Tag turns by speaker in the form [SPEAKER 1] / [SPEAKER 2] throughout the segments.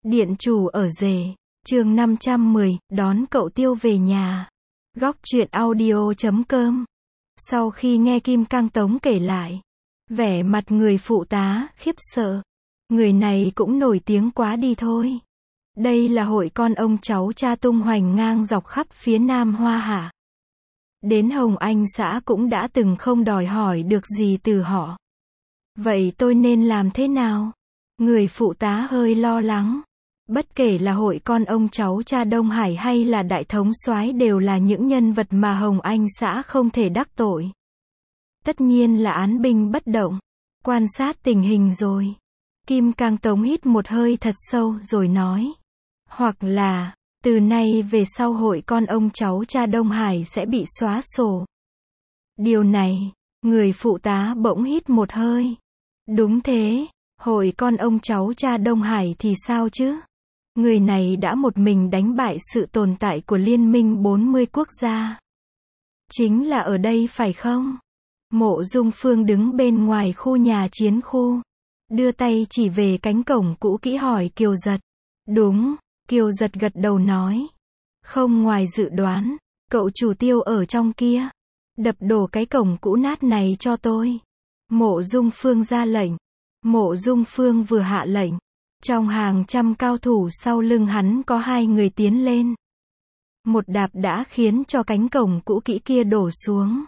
[SPEAKER 1] Điện chủ ở rể, chương 510, đón cậu Tiêu về nhà. Góc truyện audio.com. Sau khi nghe Kim Cang Tống kể lại, vẻ mặt người phụ tá khiếp sợ. Người này cũng nổi tiếng quá đi thôi. Đây là hội con ông cháu cha tung hoành ngang dọc khắp phía Nam Hoa Hạ. Đến Hồng Anh xã cũng đã từng không đòi hỏi được gì từ họ. Vậy tôi nên làm thế nào? Người phụ tá hơi lo lắng. Bất kể là hội con ông cháu cha Đông Hải hay là đại thống soái đều là những nhân vật mà Hồng Anh xã không thể đắc tội. Tất nhiên là án binh bất động. Quan sát tình hình rồi. Kim Cang Tống hít một hơi thật sâu rồi nói. Hoặc là, từ nay về sau hội con ông cháu cha Đông Hải sẽ bị xóa sổ. Điều này, người phụ tá bỗng hít một hơi. Đúng thế, hội con ông cháu cha Đông Hải thì sao chứ? Người này đã một mình đánh bại sự tồn tại của Liên minh 40 quốc gia. Chính là ở đây phải không? Mộ Dung Phương đứng bên ngoài khu nhà chiến khu. Đưa tay chỉ về cánh cổng cũ kỹ hỏi Kiều Giật. Đúng, Kiều Giật gật đầu nói. Không ngoài dự đoán, cậu chủ Tiêu ở trong kia. Đập đổ cái cổng cũ nát này cho tôi. Mộ Dung Phương ra lệnh. Mộ Dung Phương vừa hạ lệnh. Trong hàng trăm cao thủ sau lưng hắn có hai người tiến lên. Một đạp đã khiến cho cánh cổng cũ kỹ kia đổ xuống.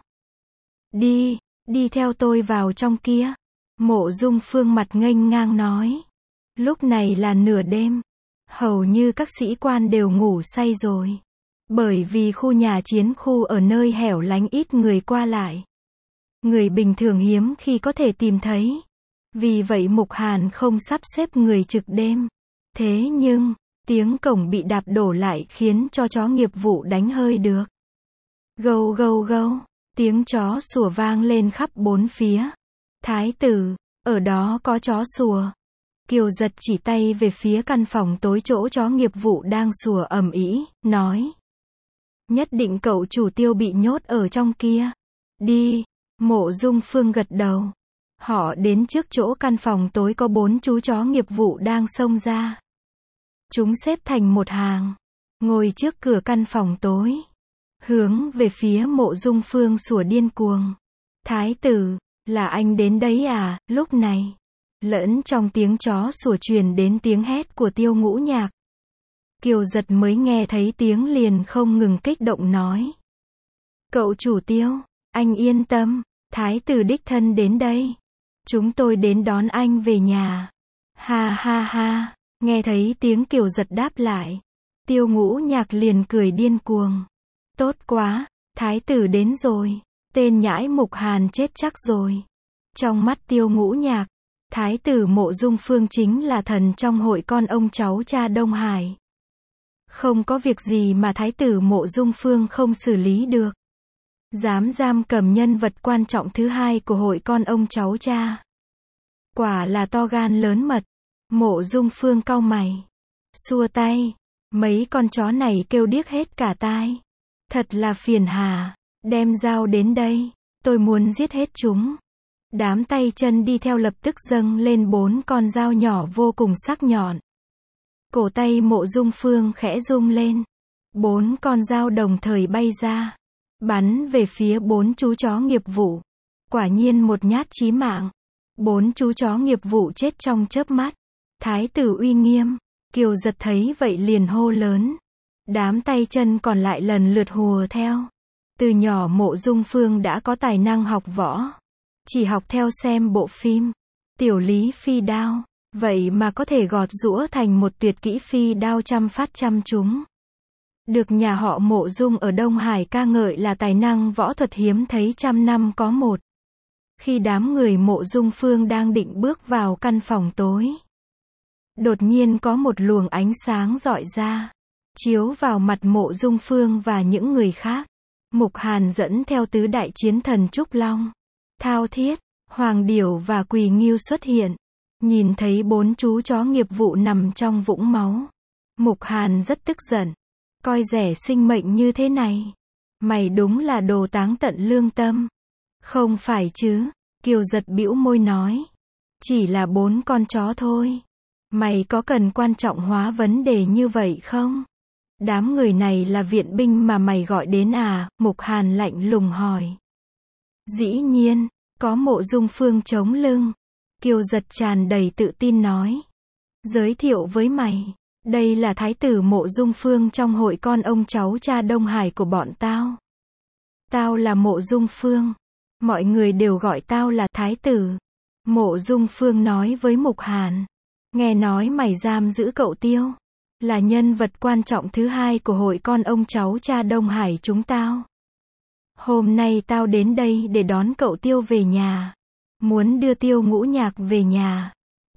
[SPEAKER 1] Đi theo tôi vào trong kia. Mộ Dung Phương mặt nghênh ngang nói. Lúc này là nửa đêm. Hầu như các sĩ quan đều ngủ say rồi. Bởi vì khu nhà chiến khu ở nơi hẻo lánh ít người qua lại. Người bình thường hiếm khi có thể tìm thấy. Vì vậy Mục Hàn không sắp xếp người trực đêm. Thế nhưng, tiếng cổng bị đạp đổ lại khiến cho chó nghiệp vụ đánh hơi được. Gâu gâu gâu, tiếng chó sủa vang lên khắp bốn phía. Thái tử, ở đó có chó sủa. Kiều Giật chỉ tay về phía căn phòng tối chỗ chó nghiệp vụ đang sủa ầm ĩ, nói. Nhất định cậu chủ Tiêu bị nhốt ở trong kia. Đi, Mộ Dung Phương gật đầu. Họ đến trước chỗ căn phòng tối có 4 chú chó nghiệp vụ đang xông ra. Chúng xếp thành một hàng, ngồi trước cửa căn phòng tối. Hướng về phía Mộ Dung Phương sủa điên cuồng. Thái tử, là anh đến đấy à? Lúc này, lẫn trong tiếng chó sủa truyền đến tiếng hét của Tiêu Ngũ Nhạc. Kiều Giật mới nghe thấy tiếng liền không ngừng kích động nói. Cậu chủ Tiêu, anh yên tâm, thái tử đích thân đến đây. Chúng tôi đến đón anh về nhà. Ha ha ha, nghe thấy tiếng Kiều Giật đáp lại. Tiêu Ngũ Nhạc liền cười điên cuồng. Tốt quá, thái tử đến rồi. Tên nhãi Mục Hàn chết chắc rồi. Trong mắt Tiêu Ngũ Nhạc, thái tử Mộ Dung Phương chính là thần trong hội con ông cháu cha Đông Hải. Không có việc gì mà thái tử Mộ Dung Phương không xử lý được. Dám giam cầm nhân vật quan trọng thứ hai của hội con ông cháu cha. Quả là to gan lớn mật. Mộ Dung Phương cau mày. Xua tay. Mấy con chó này kêu điếc hết cả tai. Thật là phiền hà. Đem dao đến đây. Tôi muốn giết hết chúng. Đám tay chân đi theo lập tức dâng lên 4 con dao nhỏ vô cùng sắc nhọn. Cổ tay Mộ Dung Phương khẽ rung lên. 4 con dao đồng thời bay ra. Bắn về phía 4 chú chó nghiệp vụ. Quả nhiên một nhát chí mạng. 4 chú chó nghiệp vụ chết trong chớp mắt. Thái tử uy nghiêm. Kiều Giật thấy vậy liền hô lớn. Đám tay chân còn lại lần lượt hùa theo. Từ nhỏ Mộ Dung Phương đã có tài năng học võ. Chỉ học theo xem bộ phim Tiểu Lý Phi Đao. Vậy mà có thể gọt giũa thành một tuyệt kỹ phi đao trăm phát trăm trúng. Được nhà họ Mộ Dung ở Đông Hải ca ngợi là tài năng võ thuật hiếm thấy trăm năm có một. Khi đám người Mộ Dung Phương đang định bước vào căn phòng tối. Đột nhiên có một luồng ánh sáng rọi ra. Chiếu vào mặt Mộ Dung Phương và những người khác. Mục Hàn dẫn theo tứ đại chiến thần Trúc Long, Thao Thiết, Hoàng Điểu và Quỳ Ngưu xuất hiện. Nhìn thấy 4 chú chó nghiệp vụ nằm trong vũng máu. Mục Hàn rất tức giận. Coi rẻ sinh mệnh như thế này. Mày đúng là đồ táng tận lương tâm. Không phải chứ. Kiều Giật bĩu môi nói. Chỉ là 4 con chó thôi. Mày có cần quan trọng hóa vấn đề như vậy không? Đám người này là viện binh mà mày gọi đến à? Mục Hàn lạnh lùng hỏi. Dĩ nhiên, có Mộ Dung Phương chống lưng. Kiều Giật tràn đầy tự tin nói. Giới thiệu với mày, đây là thái tử Mộ Dung Phương trong hội con ông cháu cha Đông Hải của bọn tao. Tao là Mộ Dung Phương. Mọi người đều gọi tao là thái tử. Mộ Dung Phương nói với Mục Hàn. Nghe nói mày giam giữ cậu Tiêu. Là nhân vật quan trọng thứ hai của hội con ông cháu cha Đông Hải chúng tao. Hôm nay tao đến đây để đón cậu Tiêu về nhà. Muốn đưa Tiêu Ngũ Nhạc về nhà.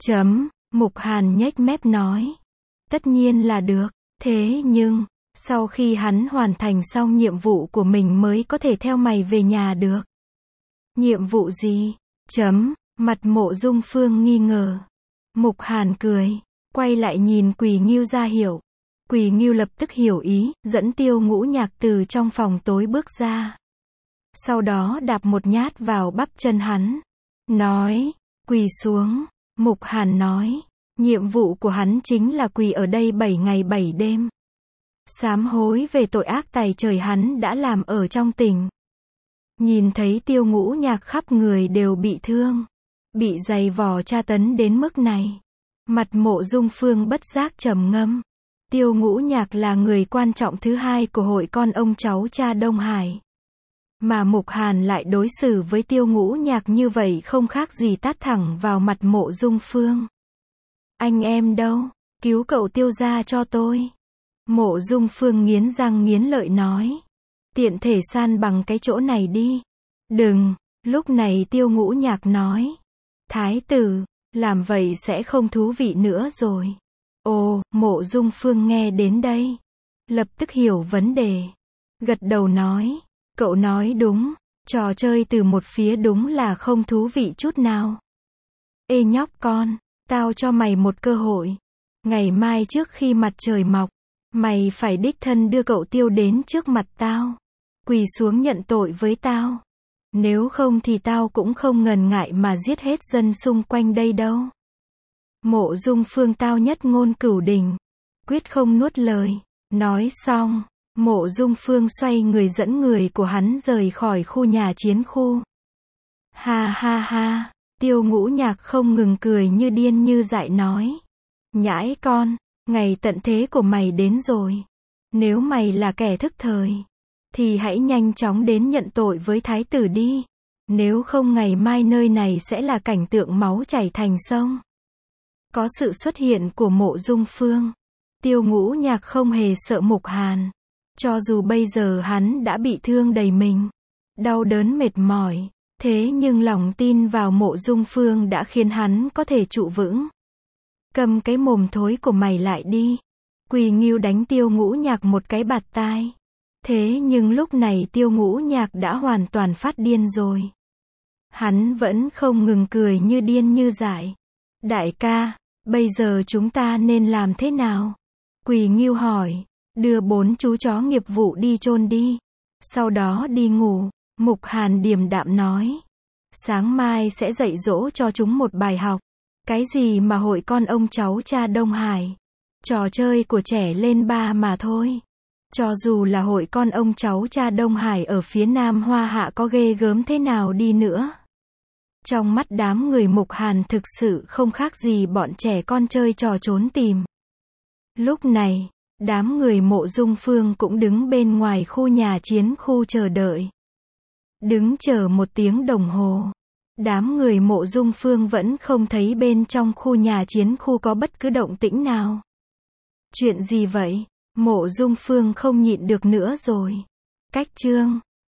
[SPEAKER 1] Mục Hàn nhếch mép nói. Tất nhiên là được. Thế nhưng, sau khi hắn hoàn thành xong nhiệm vụ của mình mới có thể theo mày về nhà được. Nhiệm vụ gì? Mặt Mộ Dung Phương nghi ngờ. Mục Hàn cười, quay lại nhìn Quỳ Ngưu ra hiệu. Quỳ Ngưu lập tức hiểu ý, dẫn Tiêu Ngũ Nhạc từ trong phòng tối bước ra. Sau đó đạp một nhát vào bắp chân hắn. Nói, quỳ xuống. Mục Hàn nói, nhiệm vụ của hắn chính là quỳ ở đây 7 ngày 7 đêm. Sám hối về tội ác tày trời hắn đã làm ở trong tỉnh. Nhìn thấy Tiêu Ngũ Nhạc khắp người đều bị thương, bị giày vò tra tấn đến mức này. Mặt Mộ Dung Phương bất giác trầm ngâm. Tiêu Ngũ Nhạc là người quan trọng thứ hai của hội con ông cháu cha Đông Hải. Mà Mục Hàn lại đối xử với Tiêu Ngũ Nhạc như vậy không khác gì tát thẳng vào mặt Mộ Dung Phương. Anh em đâu? Cứu cậu Tiêu ra cho tôi. Mộ Dung Phương nghiến răng nghiến lợi nói. Tiện thể san bằng cái chỗ này đi. Đừng. Lúc này Tiêu Ngũ Nhạc nói. Thái tử, làm vậy sẽ không thú vị nữa rồi. Ồ, Mộ Dung Phương nghe đến đây. Lập tức hiểu vấn đề. Gật đầu nói. Cậu nói đúng. Trò chơi từ một phía đúng là không thú vị chút nào. Ê nhóc con, tao cho mày một cơ hội. Ngày mai trước khi mặt trời mọc, mày phải đích thân đưa cậu Tiêu đến trước mặt tao. Quỳ xuống nhận tội với tao. Nếu không thì tao cũng không ngần ngại mà giết hết dân xung quanh đây đâu. Mộ Dung Phương tao nhất ngôn cửu đình. Quyết không nuốt lời. Nói xong, Mộ Dung Phương xoay người dẫn người của hắn rời khỏi khu nhà chiến khu. Ha ha ha, Tiêu Ngũ Nhạc không ngừng cười như điên như dại nói. Nhãi con, ngày tận thế của mày đến rồi. Nếu mày là kẻ thức thời, thì hãy nhanh chóng đến nhận tội với thái tử đi. Nếu không ngày mai nơi này sẽ là cảnh tượng máu chảy thành sông. Có sự xuất hiện của Mộ Dung Phương, Tiêu Ngũ Nhạc không hề sợ Mục Hàn. Cho dù bây giờ hắn đã bị thương đầy mình, đau đớn mệt mỏi, thế nhưng lòng tin vào Mộ Dung Phương đã khiến hắn có thể trụ vững. Cầm cái mồm thối của mày lại đi. Quỳ Ngưu đánh Tiêu Ngũ Nhạc một cái bạt tai. Thế nhưng lúc này Tiêu Ngũ Nhạc đã hoàn toàn phát điên rồi. Hắn vẫn không ngừng cười như điên như dại. Đại ca, bây giờ chúng ta nên làm thế nào? Quỳ Ngưu hỏi. Đưa 4 chú chó nghiệp vụ đi chôn đi. Sau đó đi ngủ. Mục Hàn điềm đạm nói. Sáng mai sẽ dạy dỗ cho chúng một bài học. Cái gì mà hội con ông cháu cha Đông Hải? Trò chơi của trẻ lên ba mà thôi. Cho dù là hội con ông cháu cha Đông Hải ở phía Nam Hoa Hạ có ghê gớm thế nào đi nữa. Trong mắt đám người Mục Hàn thực sự không khác gì bọn trẻ con chơi trò trốn tìm. Lúc này, đám người Mộ Dung Phương cũng đứng bên ngoài khu nhà chiến khu chờ đợi. Đứng chờ 1 tiếng đồng hồ. Đám người Mộ Dung Phương vẫn không thấy bên trong khu nhà chiến khu có bất cứ động tĩnh nào. Chuyện gì vậy? Mộ Dung Phương không nhịn được nữa rồi. Cách chương